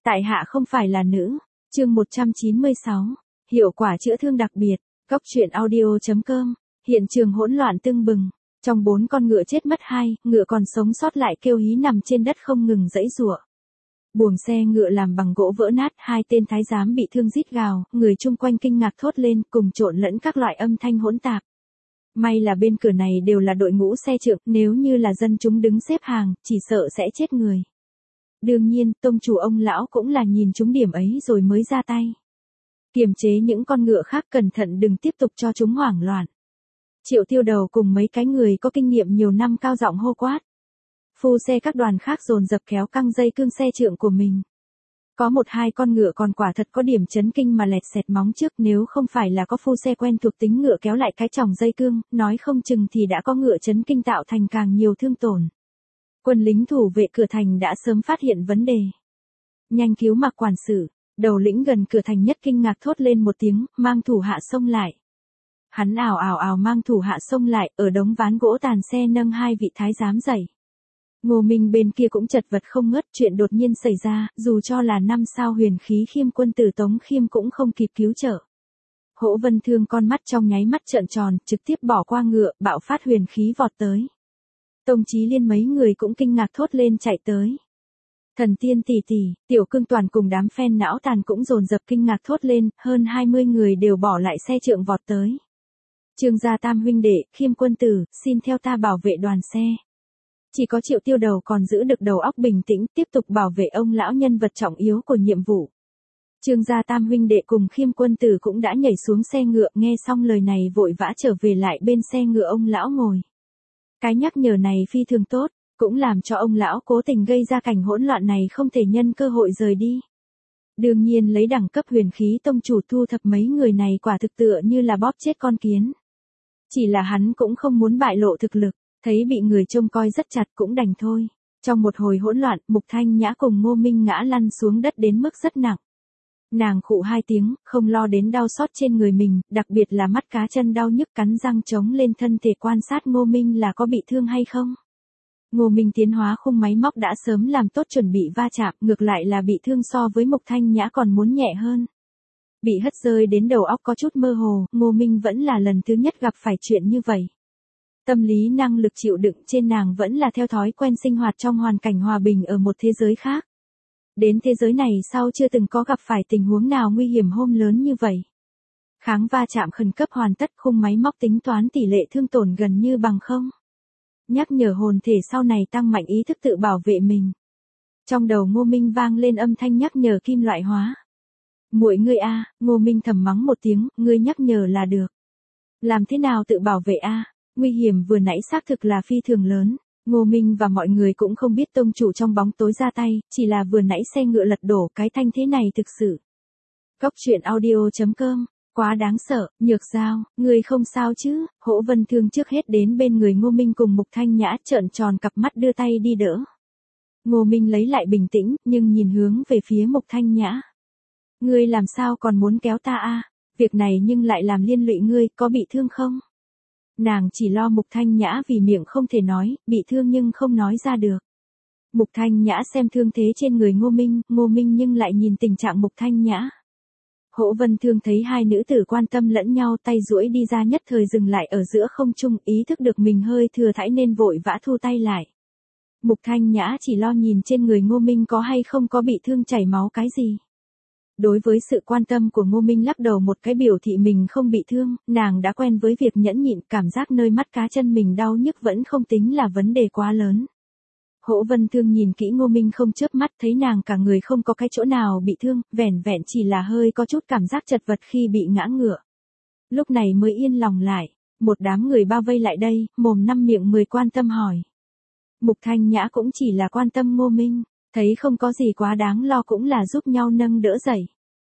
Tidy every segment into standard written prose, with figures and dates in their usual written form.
Tại hạ không phải là nữ. Chương 196. Hiệu quả chữa thương đặc biệt. Góc truyện audio.com. Hiện trường hỗn loạn tưng bừng. Trong 4 con ngựa chết mất 2, ngựa còn sống sót lại kêu hí nằm trên đất không ngừng giãy giụa. Buồng xe ngựa làm bằng gỗ vỡ nát, 2 tên thái giám bị thương rít gào, người chung quanh kinh ngạc thốt lên, cùng trộn lẫn các loại âm thanh hỗn tạp. May là bên cửa này đều là đội ngũ xe trượng, nếu như là dân chúng đứng xếp hàng, chỉ sợ sẽ chết người. Đương nhiên, tông chủ ông lão cũng là nhìn trúng điểm ấy rồi mới ra tay. Kiềm chế những con ngựa khác, cẩn thận đừng tiếp tục cho chúng hoảng loạn. Triệu Tiêu Đầu cùng mấy cái người có kinh nghiệm nhiều năm cao giọng hô quát. Phu xe các đoàn khác dồn dập kéo căng dây cương xe trượng của mình. Có 1-2 con ngựa còn quả thật có điểm chấn kinh mà lẹt xẹt móng trước, nếu không phải là có phu xe quen thuộc tính ngựa kéo lại cái chòng dây cương, nói không chừng thì đã có ngựa chấn kinh tạo thành càng nhiều thương tổn. Quân lính thủ vệ cửa thành đã sớm phát hiện vấn đề. Nhanh cứu Mạc quản sự, đầu lĩnh gần cửa thành nhất kinh ngạc thốt lên một tiếng, mang thủ hạ xông lại. Hắn ào ào ào mang thủ hạ xông lại, ở đống ván gỗ tàn xe nâng 2 vị thái giám dậy. Ngô Minh bên kia cũng chật vật không ngớt, chuyện đột nhiên xảy ra, dù cho là 5 sao huyền khí Khiêm quân tử Tống Khiêm cũng không kịp cứu trợ. Hỗ Vân Thương con mắt trong nháy mắt trợn tròn, trực tiếp bỏ qua ngựa, bạo phát huyền khí vọt tới. Tông Chí Liên mấy người cũng kinh ngạc thốt lên chạy tới. Thần Tiên tỷ tỷ, Tiểu Cương Toàn cùng đám phen não tàn cũng dồn dập kinh ngạc thốt lên, hơn 20 người đều bỏ lại xe trượng vọt tới. Trương gia tam huynh đệ, Khiêm quân tử, xin theo ta bảo vệ đoàn xe. Chỉ có Triệu Tiêu Đầu còn giữ được đầu óc bình tĩnh, tiếp tục bảo vệ ông lão nhân vật trọng yếu của nhiệm vụ. Trương gia tam huynh đệ cùng Khiêm quân tử cũng đã nhảy xuống xe ngựa, nghe xong lời này vội vã trở về lại bên xe ngựa ông lão ngồi. Cái nhắc nhở này phi thường tốt, cũng làm cho ông lão cố tình gây ra cảnh hỗn loạn này không thể nhân cơ hội rời đi. Đương nhiên lấy đẳng cấp huyền khí tông chủ thu thập mấy người này quả thực tựa như là bóp chết con kiến. Chỉ là hắn cũng không muốn bại lộ thực lực, thấy bị người trông coi rất chặt cũng đành thôi. Trong một hồi hỗn loạn, Mục Thanh Nhã cùng Ngô Minh ngã lăn xuống đất đến mức rất nặng. Nàng khụ 2 tiếng, không lo đến đau xót trên người mình, đặc biệt là mắt cá chân đau nhức, cắn răng chống lên thân thể quan sát Ngô Minh là có bị thương hay không. Ngô Minh tiến hóa khung máy móc đã sớm làm tốt chuẩn bị va chạm, ngược lại là bị thương so với Mục Thanh Nhã còn muốn nhẹ hơn. Bị hất rơi đến đầu óc có chút mơ hồ, Ngô Minh vẫn là lần thứ nhất gặp phải chuyện như vậy. Tâm lý năng lực chịu đựng trên nàng vẫn là theo thói quen sinh hoạt trong hoàn cảnh hòa bình ở một thế giới khác. Đến thế giới này sau chưa từng có gặp phải tình huống nào nguy hiểm hôm lớn như vậy. Kháng va chạm khẩn cấp hoàn tất, khung máy móc tính toán tỷ lệ thương tổn gần như bằng không. Nhắc nhở hồn thể sau này tăng mạnh ý thức tự bảo vệ mình. Trong đầu Ngô Minh vang lên âm thanh nhắc nhở kim loại hóa. Muội ngươi a, Ngô Minh thầm mắng một tiếng, ngươi nhắc nhở là được. Làm thế nào tự bảo vệ a? Nguy hiểm vừa nãy xác thực là phi thường lớn. Ngô Minh và mọi người cũng không biết tông chủ trong bóng tối ra tay, chỉ là vừa nãy xe ngựa lật đổ, cái thanh thế này thực sự. Góc truyện audio.com. Quá đáng sợ, Nhược Giao, người không sao chứ? Hỗ Vân Thương trước hết đến bên người Ngô Minh cùng Mục Thanh Nhã, trợn tròn cặp mắt đưa tay đi đỡ. Ngô Minh lấy lại bình tĩnh, nhưng nhìn hướng về phía Mục Thanh Nhã. Ngươi làm sao còn muốn kéo ta a? Việc này nhưng lại làm liên lụy ngươi, có bị thương không? Nàng chỉ lo Mục Thanh Nhã vì miệng không thể nói, bị thương nhưng không nói ra được. Mục Thanh Nhã xem thương thế trên người Ngô Minh nhưng lại nhìn tình trạng Mục Thanh Nhã. Hỗ Vân Thương thấy 2 nữ tử quan tâm lẫn nhau, tay duỗi đi ra nhất thời dừng lại ở giữa không trung, ý thức được mình hơi thừa thãi nên vội vã thu tay lại. Mục Thanh Nhã chỉ lo nhìn trên người Ngô Minh có hay không có bị thương chảy máu cái gì. Đối với sự quan tâm của Ngô Minh lắc đầu một cái biểu thị mình không bị thương, nàng đã quen với việc nhẫn nhịn, cảm giác nơi mắt cá chân mình đau nhức vẫn không tính là vấn đề quá lớn. Hỗ Vân Thương nhìn kỹ Ngô Minh không chớp mắt, thấy nàng cả người không có cái chỗ nào bị thương, vẻn vẹn chỉ là hơi có chút cảm giác chật vật khi bị ngã ngựa. Lúc này mới yên lòng lại, một đám người bao vây lại đây, mồm năm miệng 10 quan tâm hỏi. Mục Thanh Nhã cũng chỉ là quan tâm Ngô Minh, thấy không có gì quá đáng lo cũng là giúp nhau nâng đỡ dậy.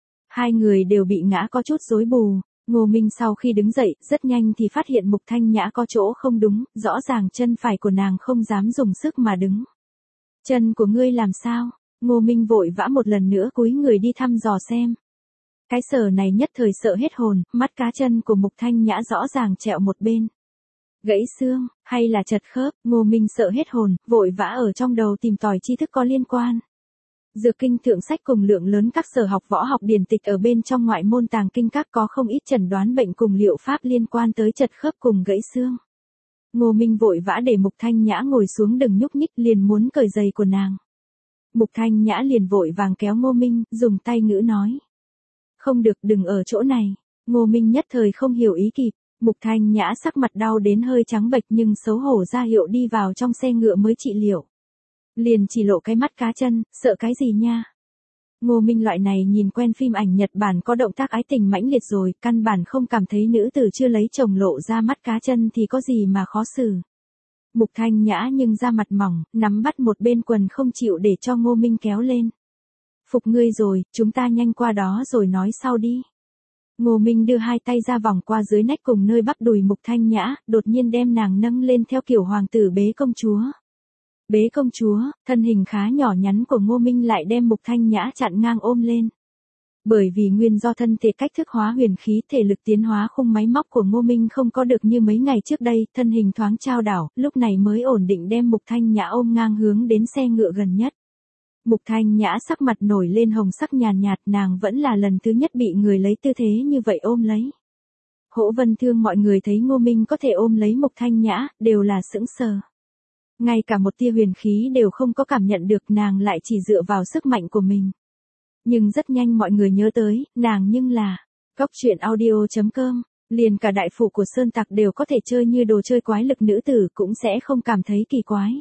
2 người đều bị ngã có chút rối bù. Ngô Minh sau khi đứng dậy, rất nhanh thì phát hiện Mục Thanh Nhã có chỗ không đúng, rõ ràng chân phải của nàng không dám dùng sức mà đứng. Chân của ngươi làm sao? Ngô Minh vội vã một lần nữa cúi người đi thăm dò xem. Cái sở này nhất thời sợ hết hồn, mắt cá chân của Mục Thanh Nhã rõ ràng trẹo một bên. Gãy xương, hay là chật khớp, Ngô Minh sợ hết hồn, vội vã ở trong đầu tìm tòi tri thức có liên quan. Dược kinh thượng sách cùng lượng lớn các sở học võ học điển tịch ở bên trong ngoại môn tàng kinh các có không ít chẩn đoán bệnh cùng liệu pháp liên quan tới chật khớp cùng gãy xương. Ngô Minh vội vã để Mục Thanh Nhã ngồi xuống đừng nhúc nhích liền muốn cởi giày của nàng. Mục Thanh Nhã liền vội vàng kéo Ngô Minh, dùng tay ngữ nói. Không được đừng ở chỗ này. Ngô Minh nhất thời không hiểu ý kịp. Mục Thanh Nhã sắc mặt đau đến hơi trắng bệch nhưng xấu hổ ra hiệu đi vào trong xe ngựa mới trị liệu. Liền chỉ lộ cái mắt cá chân, sợ cái gì nha. Ngô Minh loại này nhìn quen phim ảnh Nhật Bản có động tác ái tình mãnh liệt rồi, căn bản không cảm thấy nữ tử chưa lấy chồng lộ ra mắt cá chân thì có gì mà khó xử. Mục Thanh Nhã nhưng da mặt mỏng, nắm bắt một bên quần không chịu để cho Ngô Minh kéo lên. Phục ngươi rồi, chúng ta nhanh qua đó rồi nói sau đi. Ngô Minh đưa hai tay ra vòng qua dưới nách cùng nơi bắp đùi Mục Thanh Nhã, đột nhiên đem nàng nâng lên theo kiểu hoàng tử bế công chúa. Bế công chúa, thân hình khá nhỏ nhắn của Ngô Minh lại đem Mục Thanh Nhã chặn ngang ôm lên. Bởi vì nguyên do thân thể cách thức hóa huyền khí thể lực tiến hóa khung máy móc của Ngô Minh không có được như mấy ngày trước đây, thân hình thoáng chao đảo, lúc này mới ổn định đem Mục Thanh Nhã ôm ngang hướng đến xe ngựa gần nhất. Mục Thanh Nhã sắc mặt nổi lên hồng sắc nhàn nhạt, nàng vẫn là lần thứ nhất bị người lấy tư thế như vậy ôm lấy. Hỗ Vân Thương mọi người thấy Ngô Minh có thể ôm lấy Mục Thanh Nhã, đều là sững sờ. Ngay cả một tia huyền khí đều không có cảm nhận được, nàng lại chỉ dựa vào sức mạnh của mình. Nhưng rất nhanh mọi người nhớ tới, nàng nhưng là Cóc truyện audio.com, liền cả đại phủ của Sơn Tặc đều có thể chơi như đồ chơi quái lực nữ tử cũng sẽ không cảm thấy kỳ quái.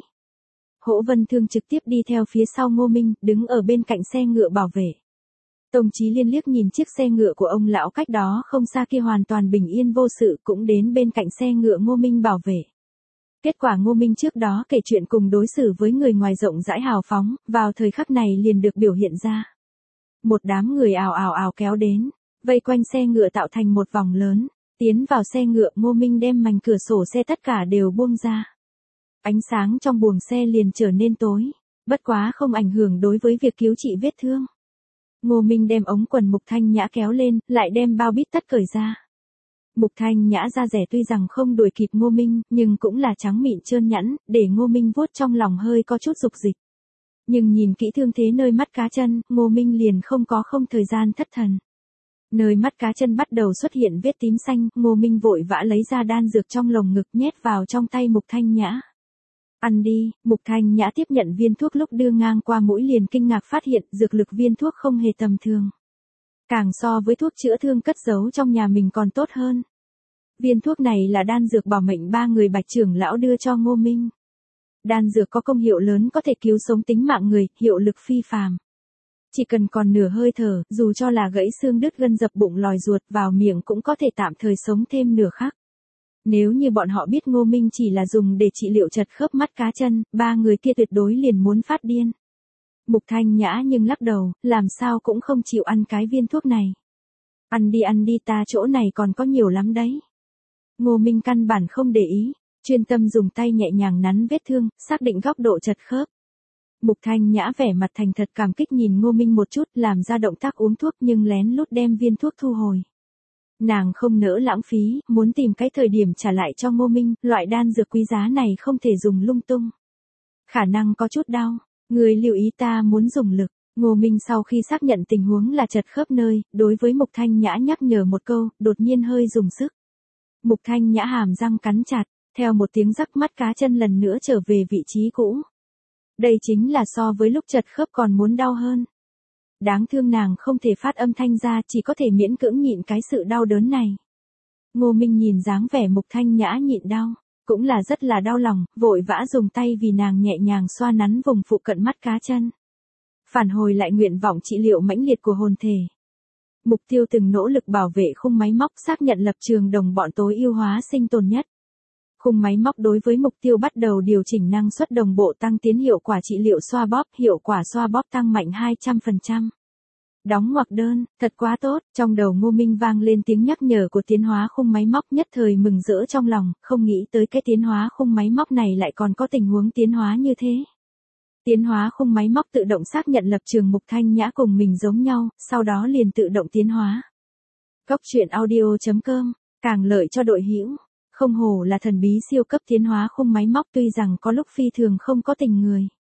Hỗ Vân Thương trực tiếp đi theo phía sau Ngô Minh, đứng ở bên cạnh xe ngựa bảo vệ. Tông Chí Liên liếc nhìn chiếc xe ngựa của ông lão cách đó không xa kia hoàn toàn bình yên vô sự cũng đến bên cạnh xe ngựa Ngô Minh bảo vệ. Kết quả Ngô Minh trước đó kể chuyện cùng đối xử với người ngoài rộng rãi hào phóng, vào thời khắc này liền được biểu hiện ra. Một đám người ào ào ào kéo đến, vây quanh xe ngựa tạo thành một vòng lớn, tiến vào xe ngựa Ngô Minh đem mảnh cửa sổ xe tất cả đều buông ra. Ánh sáng trong buồng xe liền trở nên tối, bất quá không ảnh hưởng đối với việc cứu trị vết thương. Ngô Minh đem ống quần Mục Thanh Nhã kéo lên, lại đem bao bít tất cởi ra. Mục Thanh Nhã da rẻ tuy rằng không đuổi kịp Ngô Minh, nhưng cũng là trắng mịn trơn nhẵn, để Ngô Minh vuốt trong lòng hơi có chút dục dịch. Nhưng nhìn kỹ thương thế nơi mắt cá chân, Ngô Minh liền không thời gian thất thần. Nơi mắt cá chân bắt đầu xuất hiện vết tím xanh, Ngô Minh vội vã lấy ra đan dược trong lồng ngực nhét vào trong tay Mục Thanh Nhã. Ăn đi. Mục Thanh Nhã tiếp nhận viên thuốc lúc đưa ngang qua mũi liền kinh ngạc phát hiện dược lực viên thuốc không hề tầm thường. Càng so với thuốc chữa thương cất giấu trong nhà mình còn tốt hơn. Viên thuốc này là đan dược bảo mệnh ba người Bạch trưởng lão đưa cho Ngô Minh. Đan dược có công hiệu lớn có thể cứu sống tính mạng người, hiệu lực phi phàm. Chỉ cần còn nửa hơi thở, dù cho là gãy xương đứt gân dập bụng lòi ruột vào miệng cũng có thể tạm thời sống thêm nửa khắc. Nếu như bọn họ biết Ngô Minh chỉ là dùng để trị liệu chật khớp mắt cá chân, ba người kia tuyệt đối liền muốn phát điên. Mục Thanh Nhã nhưng lắc đầu, làm sao cũng không chịu ăn cái viên thuốc này. Ăn đi ta chỗ này còn có nhiều lắm đấy. Ngô Minh căn bản không để ý, chuyên tâm dùng tay nhẹ nhàng nắn vết thương, xác định góc độ chật khớp. Mục Thanh Nhã vẻ mặt thành thật cảm kích nhìn Ngô Minh một chút, làm ra động tác uống thuốc nhưng lén lút đem viên thuốc thu hồi. Nàng không nỡ lãng phí, muốn tìm cái thời điểm trả lại cho Ngô Minh, loại đan dược quý giá này không thể dùng lung tung. Khả năng có chút đau, người lưu ý ta muốn dùng lực. Ngô Minh sau khi xác nhận tình huống là chật khớp nơi, đối với Mục Thanh Nhã nhắc nhở một câu, đột nhiên hơi dùng sức. Mục Thanh Nhã hàm răng cắn chặt, theo một tiếng rắc mắt cá chân lần nữa trở về vị trí cũ. Đây chính là so với lúc chật khớp còn muốn đau hơn. Đáng thương nàng không thể phát âm thanh ra, chỉ có thể miễn cưỡng nhịn cái sự đau đớn này. Ngô Minh nhìn dáng vẻ Mục Thanh Nhã nhịn đau, cũng là rất là đau lòng, vội vã dùng tay vì nàng nhẹ nhàng xoa nắn vùng phụ cận mắt cá chân. Phản hồi lại nguyện vọng trị liệu mãnh liệt của hồn thể. Mục tiêu từng nỗ lực bảo vệ khung máy móc xác nhận lập trường đồng bọn tối ưu hóa sinh tồn nhất. Khung máy móc đối với mục tiêu bắt đầu điều chỉnh năng suất đồng bộ tăng tiến hiệu quả trị liệu xoa bóp, hiệu quả xoa bóp tăng mạnh 200%. Đóng ngoặc đơn, thật quá tốt, trong đầu Ngô Minh vang lên tiếng nhắc nhở của tiến hóa khung máy móc nhất thời mừng rỡ trong lòng, không nghĩ tới cái tiến hóa khung máy móc này lại còn có tình huống tiến hóa như thế. Tiến hóa khung máy móc tự động xác nhận lập trường Mục Thanh Nhã cùng mình giống nhau, sau đó liền tự động tiến hóa. Cóc truyện audio.com, càng lợi cho đội hữu. Không hổ là thần bí siêu cấp tiến hóa khung máy móc tuy rằng có lúc phi thường không có tình người.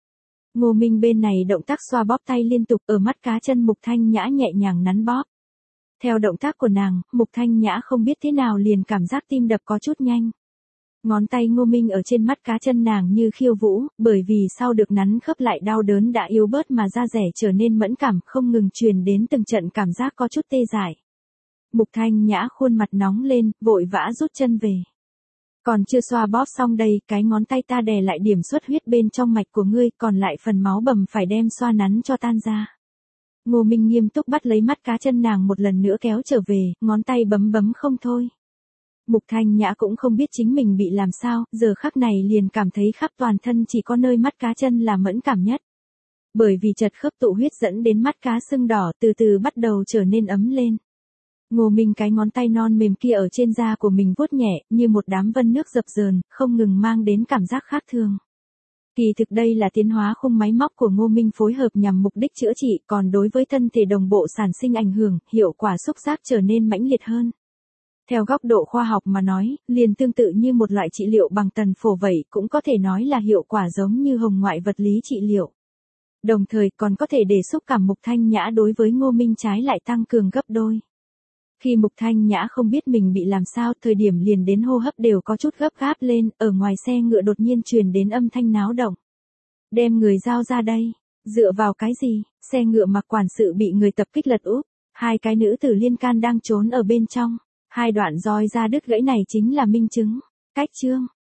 Ngô Minh bên này động tác xoa bóp tay liên tục ở mắt cá chân Mục Thanh Nhã nhẹ nhàng nắn bóp. Theo động tác của nàng, Mục Thanh Nhã không biết thế nào liền cảm giác tim đập có chút nhanh. Ngón tay Ngô Minh ở trên mắt cá chân nàng như khiêu vũ, bởi vì sau được nắn khớp lại đau đớn đã yếu bớt mà da rẻ trở nên mẫn cảm, không ngừng truyền đến từng trận cảm giác có chút tê dại. Mục Thanh Nhã khuôn mặt nóng lên, vội vã rút chân về. Còn chưa xoa bóp xong đây, cái ngón tay ta đè lại điểm xuất huyết bên trong mạch của ngươi, còn lại phần máu bầm phải đem xoa nắn cho tan ra. Ngô Minh nghiêm túc bắt lấy mắt cá chân nàng một lần nữa kéo trở về, ngón tay bấm bấm không thôi. Mục Thanh Nhã cũng không biết chính mình bị làm sao, giờ khắc này liền cảm thấy khắp toàn thân chỉ có nơi mắt cá chân là mẫn cảm nhất. Bởi vì chật khớp tụ huyết dẫn đến mắt cá sưng đỏ từ từ bắt đầu trở nên ấm lên. Ngô Minh cái ngón tay non mềm kia ở trên da của mình vuốt nhẹ, như một đám vân nước dập dờn, không ngừng mang đến cảm giác khác thường. Kỳ thực đây là tiến hóa khung máy móc của Ngô Minh phối hợp nhằm mục đích chữa trị, còn đối với thân thể đồng bộ sản sinh ảnh hưởng, hiệu quả xúc giác trở nên mãnh liệt hơn. Theo góc độ khoa học mà nói, liền tương tự như một loại trị liệu bằng tần phổ vậy, cũng có thể nói là hiệu quả giống như hồng ngoại vật lý trị liệu. Đồng thời còn có thể để xúc cảm Mục Thanh Nhã đối với Ngô Minh trái lại tăng cường gấp đôi. Khi Mục Thanh Nhã không biết mình bị làm sao, thời điểm liền đến hô hấp đều có chút gấp gáp lên, ở ngoài xe ngựa đột nhiên truyền đến âm thanh náo động. Đem người giao ra đây, dựa vào cái gì, xe ngựa mặc quản sự bị người tập kích lật úp, hai cái nữ tử liên can đang trốn ở bên trong, hai đoạn roi ra đứt gãy này chính là minh chứng. Cách chương